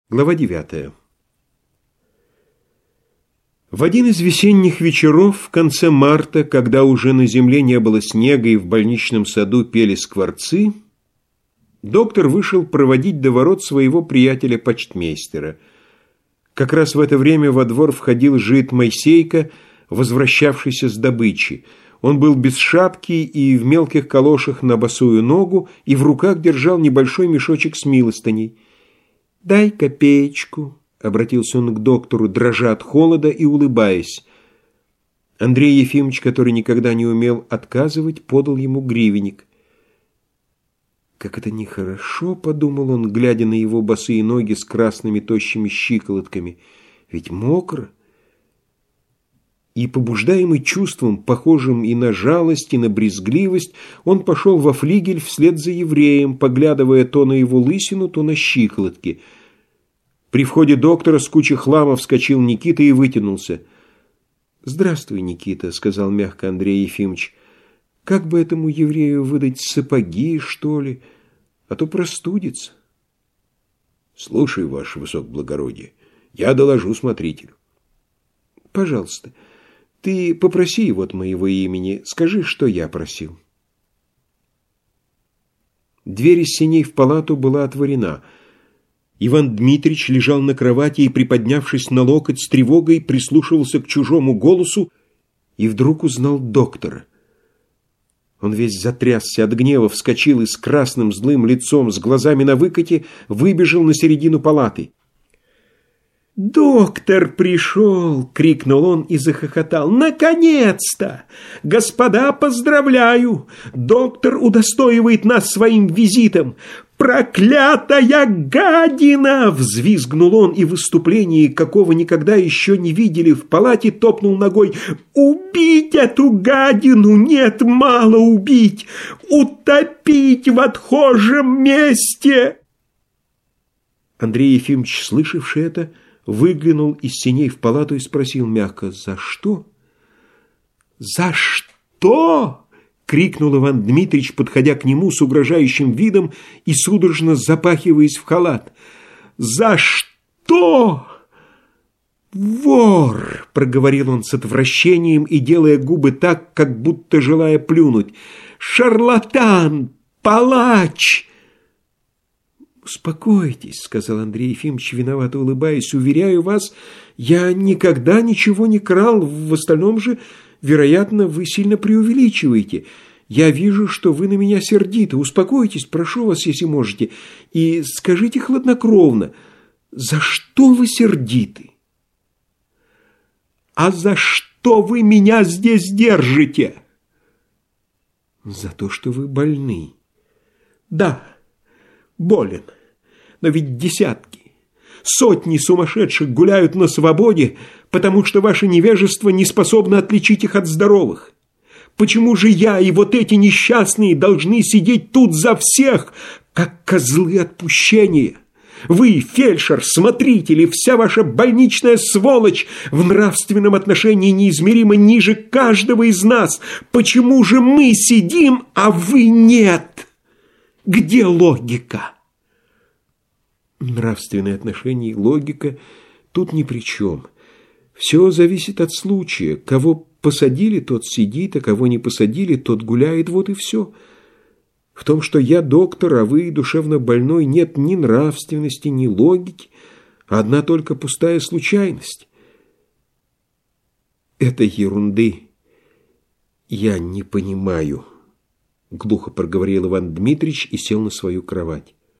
Глава 9. В один из весенних вечеров в конце марта, когда уже на земле не было снега и в больничном саду пели скворцы, доктор вышел проводить до ворот своего приятеля-почтмейстера. Как раз в это время во двор входил жид Моисейка, возвращавшийся с добычи. Он был без шапки и в мелких калошах на босую ногу, и в руках держал небольшой мешочек с милостыней. «Дай копеечку», — обратился он к доктору, дрожа от холода и улыбаясь. Андрей Ефимович, который никогда не умел отказывать, подал ему гривенник. «Как это нехорошо», — подумал он, глядя на его босые ноги с красными тощими щиколотками. «Ведь мокро». И, побуждаемый чувством, похожим и на жалость, и на брезгливость, он пошел во флигель вслед за евреем, поглядывая то на его лысину, то на щиколотки. При входе доктора с кучей хлама вскочил Никита и вытянулся. «Здравствуй, Никита», — сказал мягко Андрей Ефимович. «Как бы этому еврею выдать сапоги, что ли, а то простудится?» «Слушай, ваше высокоблагородие, я доложу смотрителю». «Пожалуйста, ты попроси его от моего имени, скажи, что я просил». Дверь из сеней в палату была отворена. Иван Дмитрич лежал на кровати и, приподнявшись на локоть, с тревогой прислушивался к чужому голосу и вдруг узнал доктора. Он весь затрясся от гнева, вскочил и с красным злым лицом, с глазами на выкате, выбежал на середину палаты. «Доктор пришел!» — крикнул он и захохотал. «Наконец-то! Господа, поздравляю! Доктор удостоивает нас своим визитом! Проклятая гадина!» — взвизгнул он и в выступлении, какого никогда еще не видели в палате, топнул ногой. «Убить эту гадину! Нет, мало убить! Утопить в отхожем месте!» Андрей Ефимович, слышавший это, выглянул из сеней в палату и спросил мягко: «За что?» «За что?» — крикнул Иван Дмитрич, подходя к нему с угрожающим видом и судорожно запахиваясь в халат. «За что?» «Вор!» — проговорил он с отвращением и делая губы так, как будто желая плюнуть. «Шарлатан! Палач!» «Успокойтесь», — сказал Андрей Ефимович, виновато улыбаясь. «Уверяю вас, я никогда ничего не крал. В остальном же, вероятно, вы сильно преувеличиваете. Я вижу, что вы на меня сердиты. Успокойтесь, прошу вас, если можете. И скажите хладнокровно, за что вы сердиты?» «А за что вы меня здесь держите?» «За то, что вы больны». «Да, болен. Но ведь десятки, сотни сумасшедших гуляют на свободе, потому что ваше невежество не способно отличить их от здоровых. Почему же я и вот эти несчастные должны сидеть тут за всех, как козлы отпущения? Вы, фельдшер, смотритель и вся ваша больничная сволочь в нравственном отношении неизмеримо ниже каждого из нас. Почему же мы сидим, а вы нет? Где логика?» Нравственные отношения и логика тут ни при чем. Все зависит от случая. Кого посадили, тот сидит, а кого не посадили, тот гуляет, вот и все. В том, что я доктор, а вы душевно больной, нет ни нравственности, ни логики, а одна только пустая случайность. Этой ерунды я не понимаю, — глухо проговорил Иван Дмитрич и сел на свою кровать.